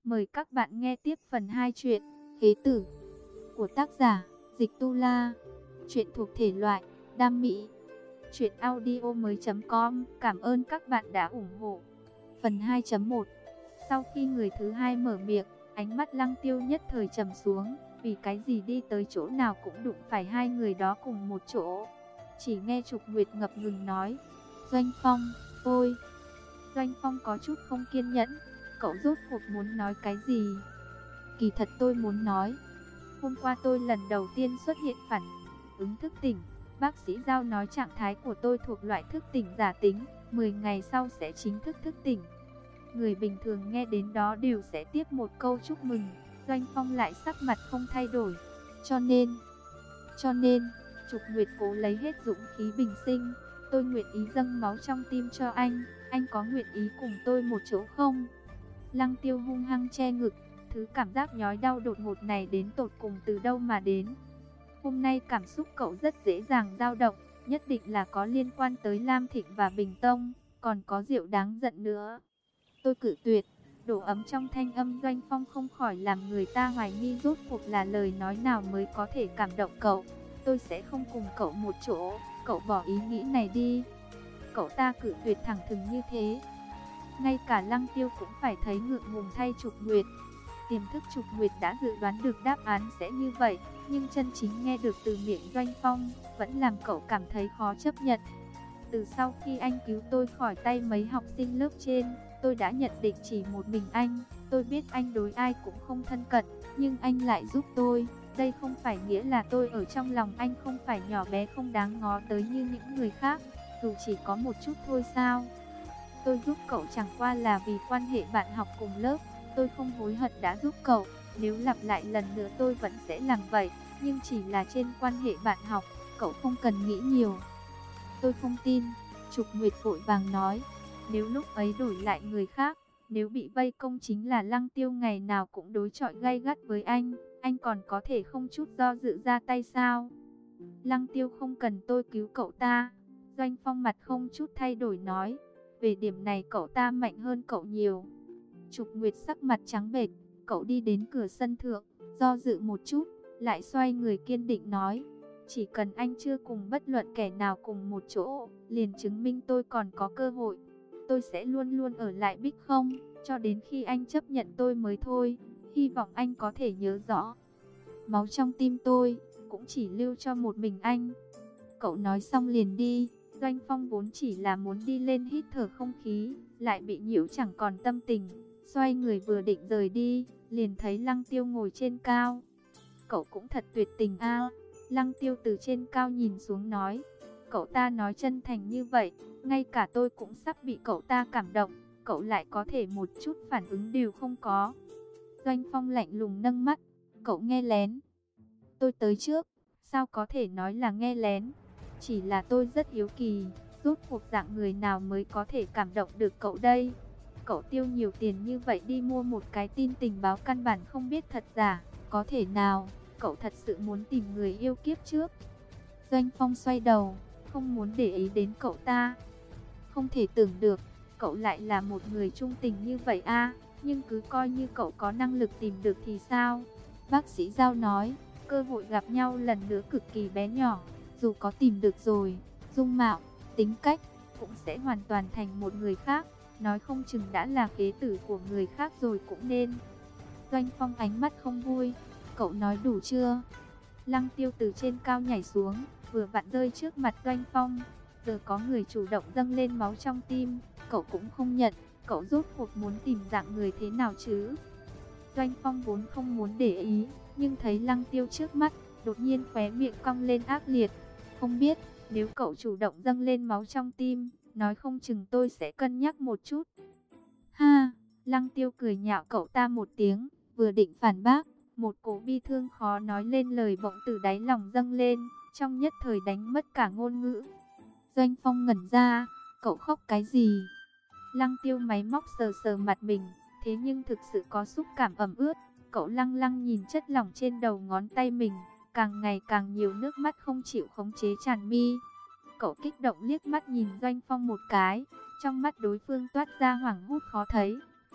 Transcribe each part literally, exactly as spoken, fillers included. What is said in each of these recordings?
Mời các bạn nghe tiếp phần hai truyện Kế Tử của tác giả Dịch Tu La. Truyện thuộc thể loại đam mỹ. Truyện audio mới.com. Cảm ơn các bạn đã ủng hộ. Phần hai chấm một. Sau khi người thứ hai mở miệng, ánh mắt Lăng Tiêu nhất thời trầm xuống. Vì cái gì đi tới chỗ nào cũng đụng phải hai người đó cùng một chỗ. Chỉ nghe Trục Nguyệt ngập ngừng nói: Doanh Phong, ôi. Doanh Phong có chút không kiên nhẫn. Cậu rốt cuộc muốn nói cái gì? Kỳ thật tôi muốn nói, hôm qua tôi lần đầu tiên xuất hiện phản ứng thức tỉnh. Bác sĩ Giao nói trạng thái của tôi thuộc loại thức tỉnh giả tính, mười ngày sau sẽ chính thức thức tỉnh. Người bình thường nghe đến đó đều sẽ tiếp một câu chúc mừng. Doanh Phong lại sắc mặt không thay đổi. Cho nên, cho nên, Trục Nguyệt cố lấy hết dũng khí bình sinh. Tôi nguyện ý dâng máu trong tim cho anh. Anh có nguyện ý cùng tôi một chỗ không? Lăng Tiêu hung hăng che ngực. Thứ cảm giác nhói đau đột ngột này đến tột cùng từ đâu mà đến? Hôm nay cảm xúc cậu rất dễ dàng dao động. Nhất định là có liên quan tới Lam Thịnh và Bình Tông. Còn có Diệu đáng giận nữa. Tôi cự tuyệt. Độ ấm trong thanh âm Doanh Phong không khỏi làm người ta hoài nghi rốt cuộc là lời nói nào mới có thể cảm động cậu. Tôi sẽ không cùng cậu một chỗ. Cậu bỏ ý nghĩ này đi. Cậu ta cự tuyệt thẳng thừng như thế. Ngay cả Lăng Tiêu cũng phải thấy ngượng ngùng thay Trục Nguyệt. Tiềm thức Trục Nguyệt đã dự đoán được đáp án sẽ như vậy, nhưng chân chính nghe được từ miệng Doanh Phong vẫn làm cậu cảm thấy khó chấp nhận. Từ sau khi anh cứu tôi khỏi tay mấy học sinh lớp trên, tôi đã nhận định chỉ một mình anh. Tôi biết anh đối ai cũng không thân cận, nhưng anh lại giúp tôi. Đây không phải nghĩa là tôi ở trong lòng anh không phải nhỏ bé không đáng ngó tới như những người khác, dù chỉ có một chút thôi sao? Tôi giúp cậu chẳng qua là vì quan hệ bạn học cùng lớp. Tôi không hối hận đã giúp cậu. Nếu lặp lại lần nữa tôi vẫn sẽ làm vậy. Nhưng chỉ là trên quan hệ bạn học. Cậu không cần nghĩ nhiều. Tôi không tin. Trục Nguyệt vội vàng nói. Nếu lúc ấy đổi lại người khác, nếu bị vây công chính là Lăng Tiêu ngày nào cũng đối chọi gay gắt với anh, anh còn có thể không chút do dự ra tay sao? Lăng Tiêu không cần tôi cứu cậu ta. Doanh Phong mặt không chút thay đổi nói. Về điểm này cậu ta mạnh hơn cậu nhiều. Trục Nguyệt sắc mặt trắng bệch. Cậu đi đến cửa sân thượng, do dự một chút, lại xoay người kiên định nói. Chỉ cần anh chưa cùng bất luận kẻ nào cùng một chỗ, liền chứng minh tôi còn có cơ hội. Tôi sẽ luôn luôn ở lại Bích Không, cho đến khi anh chấp nhận tôi mới thôi. Hy vọng anh có thể nhớ rõ. Máu trong tim tôi, cũng chỉ lưu cho một mình anh. Cậu nói xong liền đi. Doanh Phong vốn chỉ là muốn đi lên hít thở không khí, lại bị nhiễu chẳng còn tâm tình. Xoay người vừa định rời đi, liền thấy Lăng Tiêu ngồi trên cao. Cậu cũng thật tuyệt tình a. Lăng Tiêu từ trên cao nhìn xuống nói. Cậu ta nói chân thành như vậy, ngay cả tôi cũng sắp bị cậu ta cảm động. Cậu lại có thể một chút phản ứng đều không có. Doanh Phong lạnh lùng nâng mắt. Cậu nghe lén. Tôi tới trước, sao có thể nói là nghe lén? Chỉ là tôi rất hiếu kỳ, rốt cuộc dạng người nào mới có thể cảm động được cậu đây? Cậu tiêu nhiều tiền như vậy đi mua một cái tin tình báo căn bản không biết thật giả, có thể nào cậu thật sự muốn tìm người yêu kiếp trước? Doanh Phong xoay đầu, không muốn để ý đến cậu ta. Không thể tưởng được, cậu lại là một người trung tình như vậy a. Nhưng cứ coi như cậu có năng lực tìm được thì sao? Bác sĩ Giao nói, cơ hội gặp nhau lần nữa cực kỳ bé nhỏ. Dù có tìm được rồi, dung mạo, tính cách cũng sẽ hoàn toàn thành một người khác. Nói không chừng đã là kế tử của người khác rồi cũng nên. Doanh Phong ánh mắt không vui. Cậu nói đủ chưa? Lăng Tiêu từ trên cao nhảy xuống, vừa vặn rơi trước mặt Doanh Phong. Giờ có người chủ động dâng lên máu trong tim, cậu cũng không nhận. Cậu rốt cuộc muốn tìm dạng người thế nào chứ? Doanh Phong vốn không muốn để ý, nhưng thấy Lăng Tiêu trước mắt, đột nhiên khóe miệng cong lên ác liệt. Không biết, nếu cậu chủ động dâng lên máu trong tim, nói không chừng tôi sẽ cân nhắc một chút. Ha, Lăng Tiêu cười nhạo cậu ta một tiếng, vừa định phản bác, một cỗ bi thương khó nói lên lời bỗng từ đáy lòng dâng lên, trong nhất thời đánh mất cả ngôn ngữ. Doanh Phong ngẩn ra, cậu khóc cái gì? Lăng Tiêu máy móc sờ sờ mặt mình, thế nhưng thực sự có xúc cảm ẩm ướt. Cậu lăng lăng nhìn chất lỏng trên đầu ngón tay mình, càng ngày càng nhiều nước mắt không chịu khống chế tràn mi. Cậu kích động liếc mắt nhìn Doanh Phong một cái, trong mắt đối phương toát ra hoảng hốt khó thấy.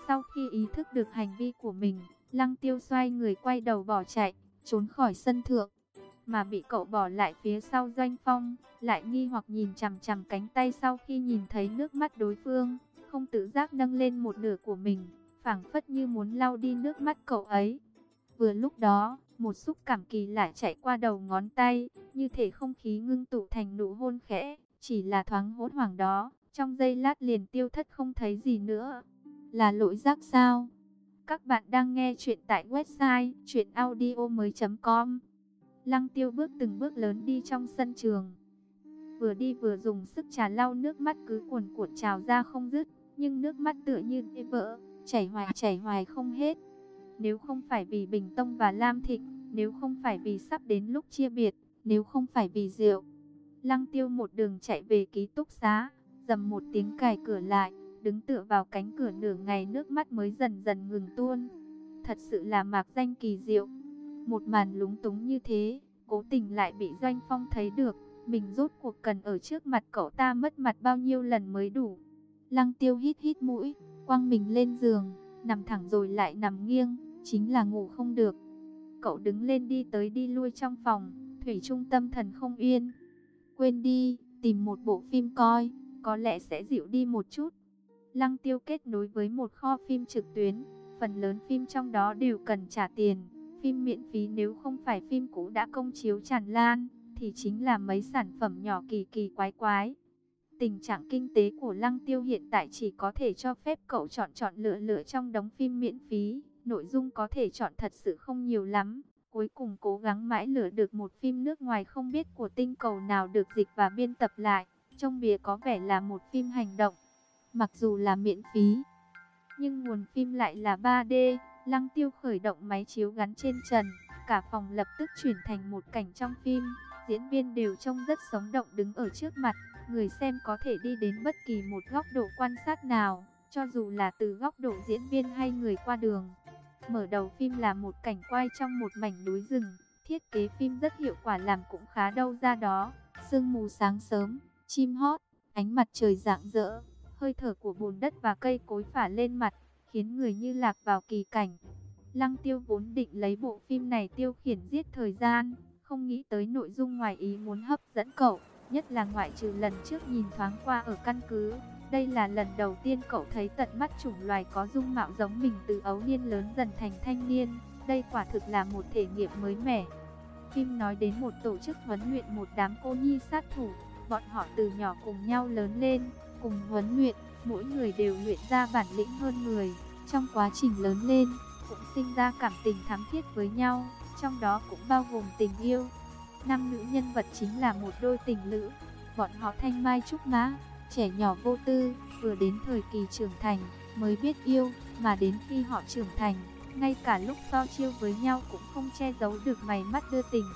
Sau khi ý thức được hành vi của mình, Lăng Tiêu xoay người quay đầu bỏ chạy, trốn khỏi sân thượng. Mà bị cậu bỏ lại phía sau Doanh Phong, lại nghi hoặc nhìn chằm chằm cánh tay sau khi nhìn thấy nước mắt đối phương, không tự giác nâng lên một nửa của mình, phảng phất như muốn lau đi nước mắt cậu ấy. Vừa lúc đó, một xúc cảm kỳ lạ chạy qua đầu ngón tay, như thể không khí ngưng tụ thành nụ hôn khẽ, chỉ là thoáng hốt hoảng đó, trong giây lát liền tiêu thất không thấy gì nữa. Là lỗi giác sao? Các bạn đang nghe chuyện tại website truyện audio mới chấm com. Lăng Tiêu bước từng bước lớn đi trong sân trường, vừa đi vừa dùng sức trà lau nước mắt cứ cuồn cuộn trào ra không dứt, nhưng nước mắt tựa như đê vỡ, chảy hoài chảy hoài không hết. Nếu không phải vì Bình Tông và Lam Thịnh, nếu không phải vì sắp đến lúc chia biệt, nếu không phải vì rượu, Lăng Tiêu một đường chạy về ký túc xá, dầm một tiếng cài cửa lại, đứng tựa vào cánh cửa nửa ngày nước mắt mới dần dần ngừng tuôn. Thật sự là mạc danh kỳ diệu. Một màn lúng túng như thế, cố tình lại bị Doanh Phong thấy được, mình rốt cuộc cần ở trước mặt cậu ta mất mặt bao nhiêu lần mới đủ. Lăng Tiêu hít hít mũi, quăng mình lên giường, nằm thẳng rồi lại nằm nghiêng, chính là ngủ không được. Cậu đứng lên đi tới đi lui trong phòng, thủy chung tâm thần không yên. Quên đi, tìm một bộ phim coi, có lẽ sẽ dịu đi một chút. Lăng Tiêu kết nối với một kho phim trực tuyến, phần lớn phim trong đó đều cần trả tiền. Phim miễn phí nếu không phải phim cũ đã công chiếu tràn lan, thì chính là mấy sản phẩm nhỏ kỳ kỳ quái quái. Tình trạng kinh tế của Lăng Tiêu hiện tại chỉ có thể cho phép cậu chọn chọn lựa lựa trong đống phim miễn phí. Nội dung có thể chọn thật sự không nhiều lắm. Cuối cùng cố gắng mãi lựa được một phim nước ngoài không biết của tinh cầu nào được dịch và biên tập lại. Trong bìa có vẻ là một phim hành động. Mặc dù là miễn phí, nhưng nguồn phim lại là ba D. Lăng Tiêu khởi động máy chiếu gắn trên trần, cả phòng lập tức chuyển thành một cảnh trong phim. Diễn viên đều trông rất sống động đứng ở trước mặt, người xem có thể đi đến bất kỳ một góc độ quan sát nào, cho dù là từ góc độ diễn viên hay người qua đường. Mở đầu phim là một cảnh quay trong một mảnh núi rừng, thiết kế phim rất hiệu quả làm cũng khá đâu ra đó. Sương mù sáng sớm, chim hót, ánh mặt trời rạng rỡ, hơi thở của bùn đất và cây cối phả lên mặt, khiến người như lạc vào kỳ cảnh. Lăng Tiêu vốn định lấy bộ phim này tiêu khiển giết thời gian, không nghĩ tới nội dung ngoài ý muốn hấp dẫn cậu, nhất là ngoại trừ lần trước nhìn thoáng qua ở căn cứ. Đây là lần đầu tiên cậu thấy tận mắt chủng loài có dung mạo giống mình từ ấu niên lớn dần thành thanh niên, đây quả thực là một thể nghiệm mới mẻ. Phim nói đến một tổ chức huấn luyện một đám cô nhi sát thủ, bọn họ từ nhỏ cùng nhau lớn lên, cùng huấn luyện, mỗi người đều luyện ra bản lĩnh hơn người. Trong quá trình lớn lên, cũng sinh ra cảm tình thắm thiết với nhau, trong đó cũng bao gồm tình yêu. Năm nữ nhân vật chính là một đôi tình lữ, bọn họ thanh mai trúc mã, trẻ nhỏ vô tư, vừa đến thời kỳ trưởng thành mới biết yêu, mà đến khi họ trưởng thành, ngay cả lúc so chiêu với nhau cũng không che giấu được mày mắt đưa tình.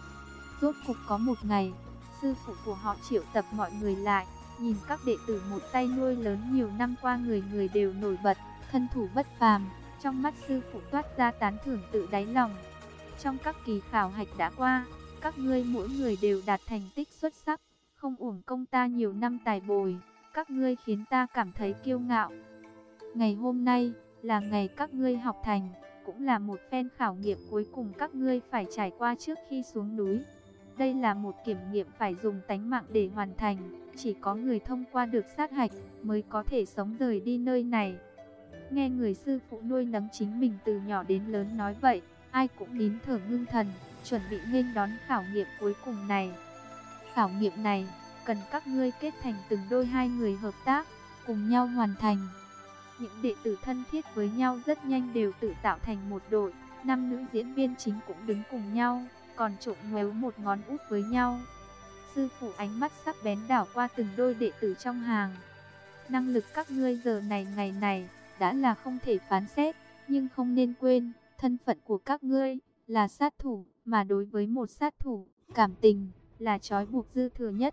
Rốt cục có một ngày, sư phụ của họ triệu tập mọi người lại, nhìn các đệ tử một tay nuôi lớn nhiều năm qua người người đều nổi bật, thân thủ bất phàm, trong mắt sư phụ toát ra tán thưởng tự đáy lòng. Trong các kỳ khảo hạch đã qua, các ngươi mỗi người đều đạt thành tích xuất sắc, không uổng công ta nhiều năm tài bồi, các ngươi khiến ta cảm thấy kiêu ngạo. Ngày hôm nay là ngày các ngươi học thành, cũng là một phen khảo nghiệm cuối cùng các ngươi phải trải qua trước khi xuống núi. Đây là một kiểm nghiệm phải dùng tánh mạng để hoàn thành, chỉ có người thông qua được sát hạch mới có thể sống rời đi nơi này. Nghe người sư phụ nuôi nấng chính mình từ nhỏ đến lớn nói vậy, ai cũng nín thở ngưng thần, chuẩn bị nghênh đón khảo nghiệm cuối cùng này. Khảo nghiệm này, cần các ngươi kết thành từng đôi hai người hợp tác, cùng nhau hoàn thành. Những đệ tử thân thiết với nhau rất nhanh đều tự tạo thành một đội, năm nữ diễn viên chính cũng đứng cùng nhau, còn trộn ngoéo một ngón út với nhau. Sư phụ ánh mắt sắc bén đảo qua từng đôi đệ tử trong hàng. Năng lực các ngươi giờ này ngày này đã là không thể phán xét, nhưng không nên quên, thân phận của các ngươi là sát thủ, mà đối với một sát thủ, cảm tình là trói buộc dư thừa nhất.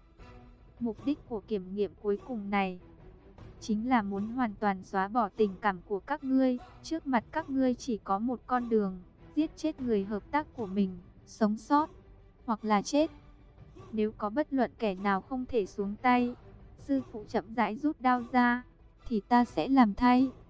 Mục đích của kiểm nghiệm cuối cùng này chính là muốn hoàn toàn xóa bỏ tình cảm của các ngươi. Trước mặt các ngươi chỉ có một con đường, giết chết người hợp tác của mình, sống sót hoặc là chết. Nếu có bất luận kẻ nào không thể xuống tay, sư phụ chậm rãi rút đao ra, thì ta sẽ làm thay.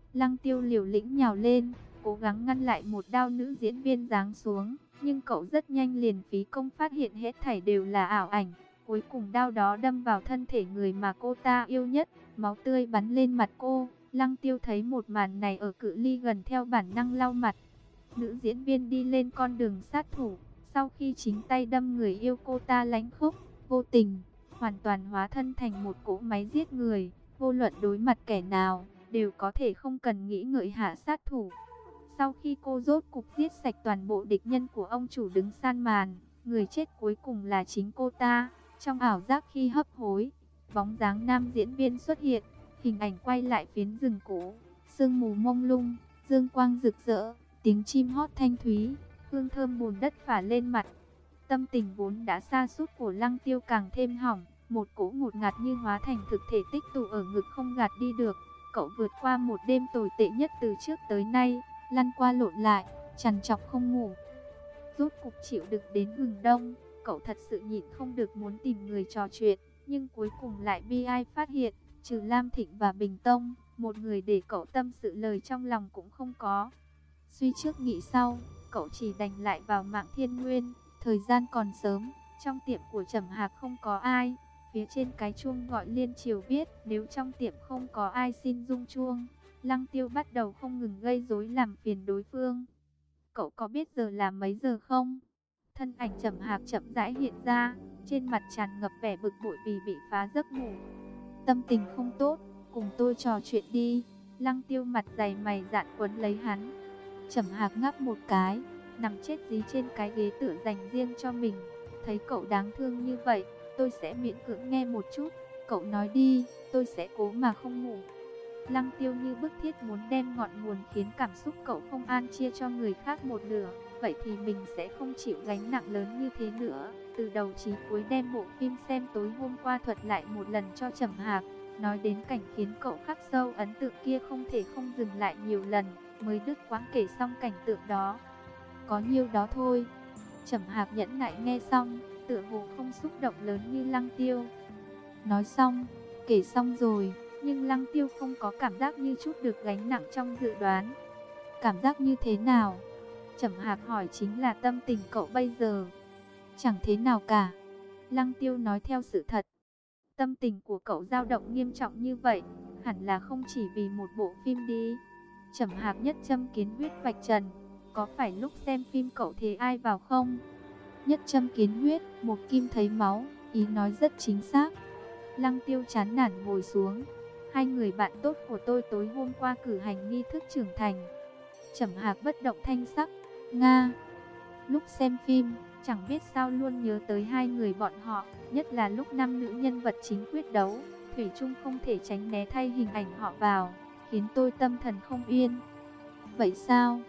Lăng Tiêu liều lĩnh nhào lên, cố gắng ngăn lại một đao nữ diễn viên giáng xuống, nhưng cậu rất nhanh liền phí công phát hiện hết thảy đều là ảo ảnh. Cuối cùng đao đó đâm vào thân thể người mà cô ta yêu nhất, máu tươi bắn lên mặt cô. Lăng Tiêu thấy một màn này ở cự ly gần theo bản năng lau mặt. Nữ diễn viên đi lên con đường sát thủ, sau khi chính tay đâm người yêu cô ta lãnh khốc, vô tình, hoàn toàn hóa thân thành một cỗ máy giết người, vô luận đối mặt kẻ nào, đều có thể không cần nghĩ ngợi hạ sát thủ. Sau khi cô rốt cục giết sạch toàn bộ địch nhân của ông chủ đứng san màn, người chết cuối cùng là chính cô ta. Trong ảo giác khi hấp hối, bóng dáng nam diễn viên xuất hiện, hình ảnh quay lại phiến rừng cũ, sương mù mông lung, dương quang rực rỡ, tiếng chim hót thanh thúy, hương thơm bùn đất phả lên mặt. Tâm tình vốn đã sa sút của Lăng Tiêu càng thêm hỏng, một cỗ ngột ngạt như hóa thành thực thể tích tụ ở ngực không gạt đi được. Cậu vượt qua một đêm tồi tệ nhất từ trước tới nay, lăn qua lộn lại, trằn trọc không ngủ. Rốt cục chịu đựng đến hừng đông, cậu thật sự nhịn không được muốn tìm người trò chuyện, nhưng cuối cùng lại bi ai phát hiện, trừ Lam Thịnh và Bình Tông, một người để cậu tâm sự lời trong lòng cũng không có. Suy trước nghĩ sau, cậu chỉ đành lại vào Mạng Thiên Nguyên. Thời gian còn sớm, trong tiệm của Trầm Hạc không có ai. Phía trên cái chuông gọi liên chiều viết, nếu trong tiệm không có ai xin rung chuông. Lăng Tiêu bắt đầu không ngừng gây rối làm phiền đối phương. Cậu có biết giờ là mấy giờ không? Thân ảnh Trầm Hạc chậm rãi hiện ra, trên mặt tràn ngập vẻ bực bội vì bị phá giấc ngủ. Tâm tình không tốt, cùng tôi trò chuyện đi. Lăng Tiêu mặt dày mày dạn quấn lấy hắn. Trầm Hạc ngáp một cái, nằm chết dí trên cái ghế tựa dành riêng cho mình. Thấy cậu đáng thương như vậy, tôi sẽ miễn cưỡng nghe một chút. Cậu nói đi, tôi sẽ cố mà không ngủ. Lăng Tiêu như bức thiết muốn đem ngọn nguồn khiến cảm xúc cậu không an chia cho người khác một nửa. Vậy thì mình sẽ không chịu gánh nặng lớn như thế nữa. Từ đầu chí cuối đem bộ phim xem tối hôm qua thuật lại một lần cho Trầm Hạc. Nói đến cảnh khiến cậu khắc sâu ấn tượng kia không thể không dừng lại nhiều lần, mới đứt quãng kể xong cảnh tượng đó. Có nhiêu đó thôi. Trầm Hạc nhẫn nại nghe xong, tựa hồ không xúc động lớn như Lăng Tiêu. Nói xong, kể xong rồi, nhưng Lăng Tiêu không có cảm giác như chút được gánh nặng trong dự đoán. Cảm giác như thế nào? Trầm Hạc hỏi chính là tâm tình cậu bây giờ. Chẳng thế nào cả. Lăng Tiêu nói theo sự thật. Tâm tình của cậu dao động nghiêm trọng như vậy, hẳn là không chỉ vì một bộ phim đi. Trầm Hạc nhất châm kiến huyết vạch trần. Có phải lúc xem phim cậu thấy ai vào không? Nhất châm kiến huyết, một kim thấy máu, ý nói rất chính xác. Lăng Tiêu chán nản ngồi xuống. Hai người bạn tốt của tôi tối hôm qua cử hành nghi thức trưởng thành. Trầm Hạc bất động thanh sắc. Nga. Lúc xem phim, chẳng biết sao luôn nhớ tới hai người bọn họ, nhất là lúc năm nữ nhân vật chính quyết đấu, thủy chung không thể tránh né thay hình ảnh họ vào, khiến tôi tâm thần không yên. Vậy sao?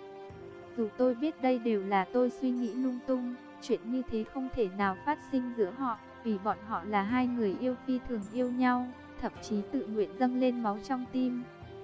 Dù tôi biết đây đều là tôi suy nghĩ lung tung, chuyện như thế không thể nào phát sinh giữa họ, vì bọn họ là hai người yêu phi thường yêu nhau, thậm chí tự nguyện dâng lên máu trong tim.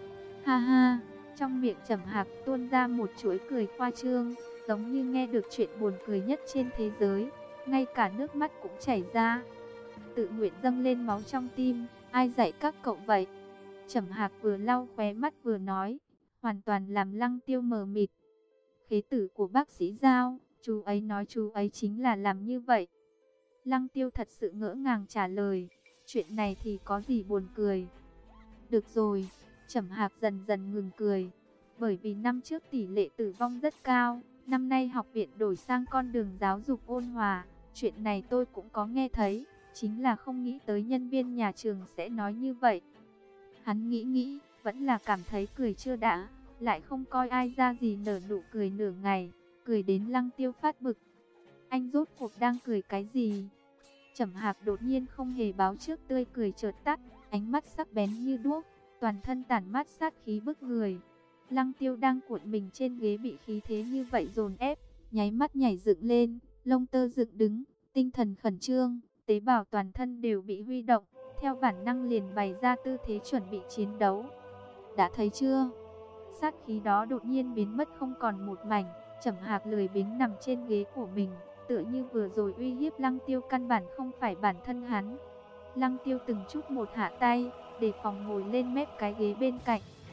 Ha ha, trong miệng Trầm Hạc tuôn ra một chuỗi cười khoa trương, giống như nghe được chuyện buồn cười nhất trên thế giới, ngay cả nước mắt cũng chảy ra. Tự nguyện dâng lên máu trong tim, ai dạy các cậu vậy? Trầm Hạc vừa lau khóe mắt vừa nói, hoàn toàn làm Lăng Tiêu mờ mịt. Khế tử của bác sĩ Giao, chú ấy nói chú ấy chính là làm như vậy. Lăng Tiêu thật sự ngỡ ngàng trả lời, chuyện này thì có gì buồn cười. Được rồi, Trầm Hạc dần dần ngừng cười, bởi vì năm trước tỷ lệ tử vong rất cao, năm nay học viện đổi sang con đường giáo dục ôn hòa, chuyện này tôi cũng có nghe thấy, chính là không nghĩ tới nhân viên nhà trường sẽ nói như vậy. Hắn nghĩ nghĩ, vẫn là cảm thấy cười chưa đã, lại không coi ai ra gì nở nụ cười nửa ngày, cười đến Lăng Tiêu phát bực. Anh rốt cuộc đang cười cái gì? Trầm Hạc đột nhiên không hề báo trước tươi cười chợt tắt, ánh mắt sắc bén như đuốc, toàn thân tản mát sát khí bức người. Lăng Tiêu đang cuộn mình trên ghế bị khí thế như vậy dồn ép, nháy mắt nhảy dựng lên, lông tơ dựng đứng, tinh thần khẩn trương, tế bào toàn thân đều bị huy động, theo bản năng liền bày ra tư thế chuẩn bị chiến đấu. Đã thấy chưa? Sát khí đó đột nhiên biến mất không còn một mảnh. Trầm Hạc lười biếng nằm trên ghế của mình, tựa như vừa rồi uy hiếp Lăng Tiêu căn bản không phải bản thân hắn. Lăng Tiêu từng chút một hạ tay, để phòng ngồi lên mép cái ghế bên cạnh,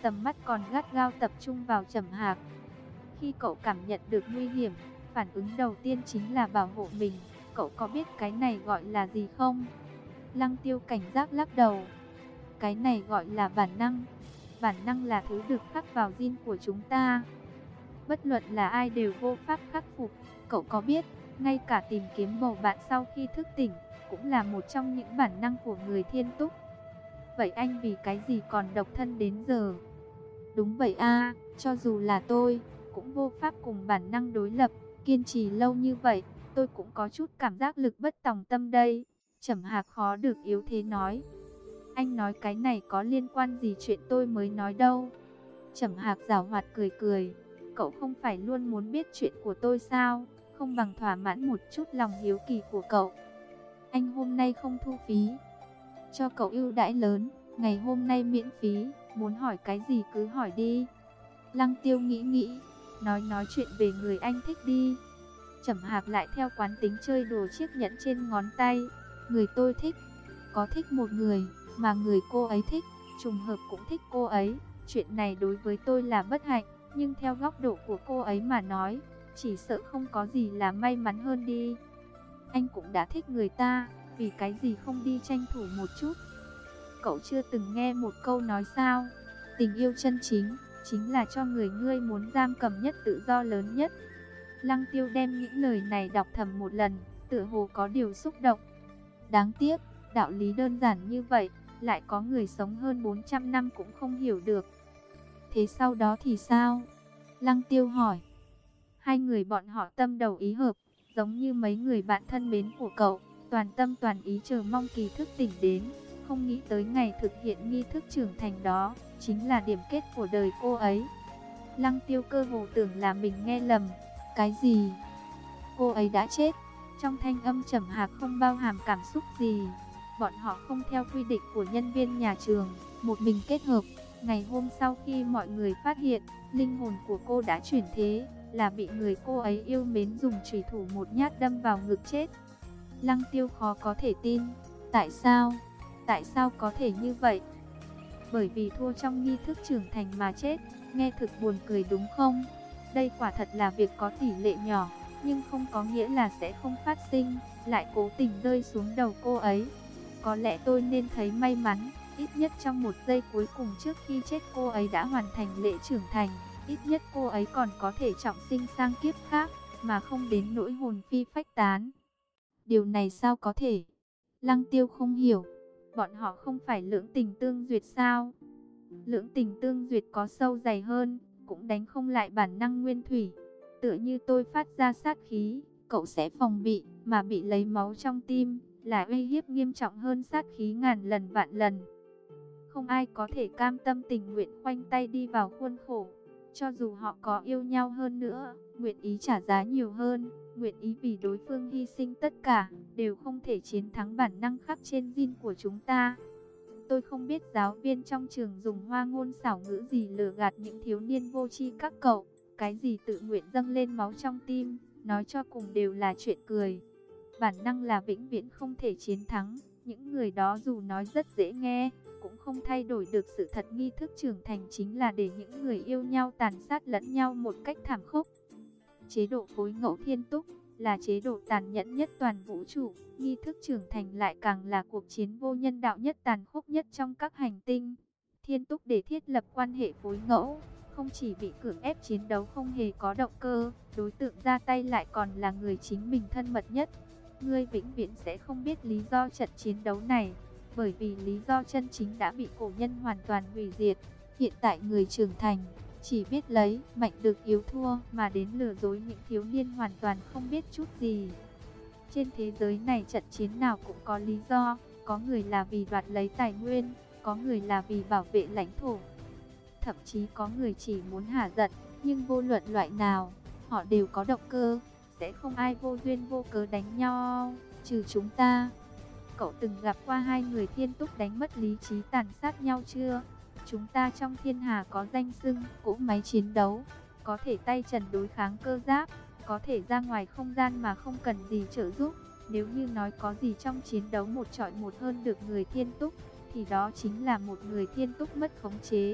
tầm mắt còn gắt gao tập trung vào Trầm Hạc. Khi cậu cảm nhận được nguy hiểm, phản ứng đầu tiên chính là bảo hộ mình. Cậu có biết cái này gọi là gì không? Lăng Tiêu cảnh giác lắc đầu. Cái này gọi là bản năng. Bản năng là thứ được khắc vào gen của chúng ta. Bất luận là ai đều vô pháp khắc phục. Cậu có biết, ngay cả tìm kiếm bầu bạn sau khi thức tỉnh, cũng là một trong những bản năng của người thiên túc. Vậy anh vì cái gì còn độc thân đến giờ? Đúng vậy a, cho dù là tôi, cũng vô pháp cùng bản năng đối lập. Kiên trì lâu như vậy, tôi cũng có chút cảm giác lực bất tòng tâm đây. Trầm Hạc khó được yếu thế nói. Anh nói cái này có liên quan gì chuyện tôi mới nói đâu. Trầm Hạc giảo hoạt cười cười. Cậu không phải luôn muốn biết chuyện của tôi sao? Không bằng thỏa mãn một chút lòng hiếu kỳ của cậu. Anh hôm nay không thu phí, cho cậu ưu đãi lớn, ngày hôm nay miễn phí, muốn hỏi cái gì cứ hỏi đi. Lăng Tiêu nghĩ nghĩ, nói nói chuyện về người anh thích đi. Trầm Hạc lại theo quán tính chơi đùa chiếc nhẫn trên ngón tay. Người tôi thích, có thích một người, mà người cô ấy thích, trùng hợp cũng thích cô ấy. Chuyện này đối với tôi là bất hạnh, nhưng theo góc độ của cô ấy mà nói, chỉ sợ không có gì là may mắn hơn đi. Anh cũng đã thích người ta, vì cái gì không đi tranh thủ một chút? Cậu chưa từng nghe một câu nói sao? Tình yêu chân chính, chính là cho người ngươi muốn giam cầm nhất tự do lớn nhất. Lăng Tiêu đem những lời này đọc thầm một lần, tựa hồ có điều xúc động. Đáng tiếc, đạo lý đơn giản như vậy, lại có người sống hơn bốn trăm năm cũng không hiểu được. Thế sau đó thì sao? Lăng Tiêu hỏi. Hai người bọn họ tâm đầu ý hợp, giống như mấy người bạn thân mến của cậu, toàn tâm toàn ý chờ mong kỳ thức tỉnh đến. Không nghĩ tới ngày thực hiện nghi thức trưởng thành đó, chính là điểm kết của đời cô ấy. Lăng Tiêu cơ hồ tưởng là mình nghe lầm. Cái gì? Cô ấy đã chết? Trong thanh âm Trầm Hạc không bao hàm cảm xúc gì. Bọn họ không theo quy định của nhân viên nhà trường, một mình kết hợp. Ngày hôm sau khi mọi người phát hiện, linh hồn của cô đã chuyển thế, là bị người cô ấy yêu mến dùng chủy thủ một nhát đâm vào ngực chết. Lăng Tiêu khó có thể tin. Tại sao? Tại sao có thể như vậy? Bởi vì thua trong nghi thức trưởng thành mà chết. Nghe thực buồn cười đúng không? Đây quả thật là việc có tỷ lệ nhỏ, nhưng không có nghĩa là sẽ không phát sinh, lại cố tình rơi xuống đầu cô ấy. Có lẽ tôi nên thấy may mắn, ít nhất trong một giây cuối cùng trước khi chết cô ấy đã hoàn thành lễ trưởng thành, ít nhất cô ấy còn có thể trọng sinh sang kiếp khác, mà không đến nỗi hồn phi phách tán. Điều này sao có thể? Lăng Tiêu không hiểu, bọn họ không phải lưỡng tình tương duyệt sao? Lưỡng tình tương duyệt có sâu dày hơn, cũng đánh không lại bản năng nguyên thủy. Tựa như tôi phát ra sát khí, cậu sẽ phòng bị, mà bị lấy máu trong tim, là uy hiếp nghiêm trọng hơn sát khí ngàn lần vạn lần. Không ai có thể cam tâm tình nguyện khoanh tay đi vào khuôn khổ. Cho dù họ có yêu nhau hơn nữa, nguyện ý trả giá nhiều hơn, nguyện ý vì đối phương hy sinh tất cả, đều không thể chiến thắng bản năng khắc trên gen của chúng ta. Tôi không biết giáo viên trong trường dùng hoa ngôn xảo ngữ gì lừa gạt những thiếu niên vô tri các cậu. Cái gì tự nguyện dâng lên máu trong tim, nói cho cùng đều là chuyện cười. Bản năng là vĩnh viễn không thể chiến thắng. Những người đó dù nói rất dễ nghe, cũng không thay đổi được sự thật. Nghi thức trưởng thành chính là để những người yêu nhau tàn sát lẫn nhau một cách thảm khốc. Chế độ phối ngẫu thiên túc là chế độ tàn nhẫn nhất toàn vũ trụ. Nghi thức trưởng thành lại càng là cuộc chiến vô nhân đạo nhất, tàn khốc nhất trong các hành tinh. Thiên túc để thiết lập quan hệ phối ngẫu, không chỉ bị cưỡng ép chiến đấu không hề có động cơ, đối tượng ra tay lại còn là người chính mình thân mật nhất. Ngươi vĩnh viễn sẽ không biết lý do trận chiến đấu này, bởi vì lý do chân chính đã bị cổ nhân hoàn toàn hủy diệt. Hiện tại người trưởng thành chỉ biết lấy mạnh được yếu thua mà đến lừa dối những thiếu niên hoàn toàn không biết chút gì. Trên thế giới này trận chiến nào cũng có lý do, có người là vì đoạt lấy tài nguyên, có người là vì bảo vệ lãnh thổ. Thậm chí có người chỉ muốn hả giận, nhưng vô luận loại nào, họ đều có động cơ, sẽ không ai vô duyên vô cớ đánh nhau, trừ chúng ta. Cậu từng gặp qua hai người thiên túc đánh mất lý trí tàn sát nhau chưa? Chúng ta trong thiên hà có danh xưng cỗ máy chiến đấu, có thể tay trần đối kháng cơ giáp, có thể ra ngoài không gian mà không cần gì trợ giúp. Nếu như nói có gì trong chiến đấu một chọi một hơn được người thiên túc, thì đó chính là một người thiên túc mất khống chế.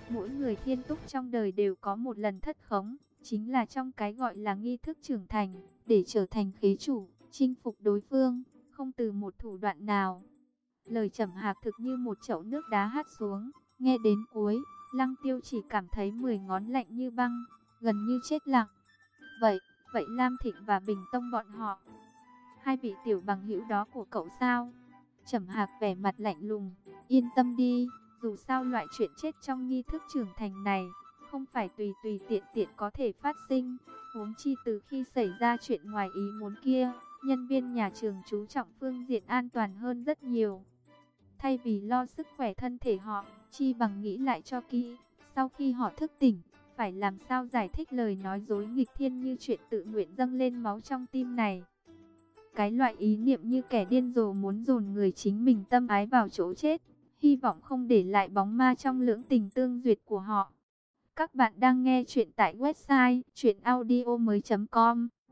Mỗi người thiên túc trong đời đều có một lần thất khống, chính là trong cái gọi là nghi thức trưởng thành, để trở thành khí chủ, chinh phục đối phương, không từ một thủ đoạn nào. Lời Trầm Hạc thực như một chậu nước đá hắt xuống, nghe đến cuối, Lăng Tiêu chỉ cảm thấy mười ngón lạnh như băng, gần như chết lặng. Vậy, vậy Lam Thịnh và Bình Tông bọn họ, hai vị tiểu bằng hữu đó của cậu sao? Trầm Hạc vẻ mặt lạnh lùng, yên tâm đi, dù sao loại chuyện chết trong nghi thức trưởng thành này, không phải tùy tùy tiện tiện có thể phát sinh. Huống chi từ khi xảy ra chuyện ngoài ý muốn kia, nhân viên nhà trường chú trọng phương diện an toàn hơn rất nhiều. Thay vì lo sức khỏe thân thể họ, chi bằng nghĩ lại cho kỹ, sau khi họ thức tỉnh, phải làm sao giải thích lời nói dối nghịch thiên như chuyện tự nguyện dâng lên máu trong tim này. Cái loại ý niệm như kẻ điên rồ muốn dồn người chính mình tâm ái vào chỗ chết, hy vọng không để lại bóng ma trong lưỡng tình tương duyệt của họ. Các bạn đang nghe chuyện tại website truyện audio mới chấm com.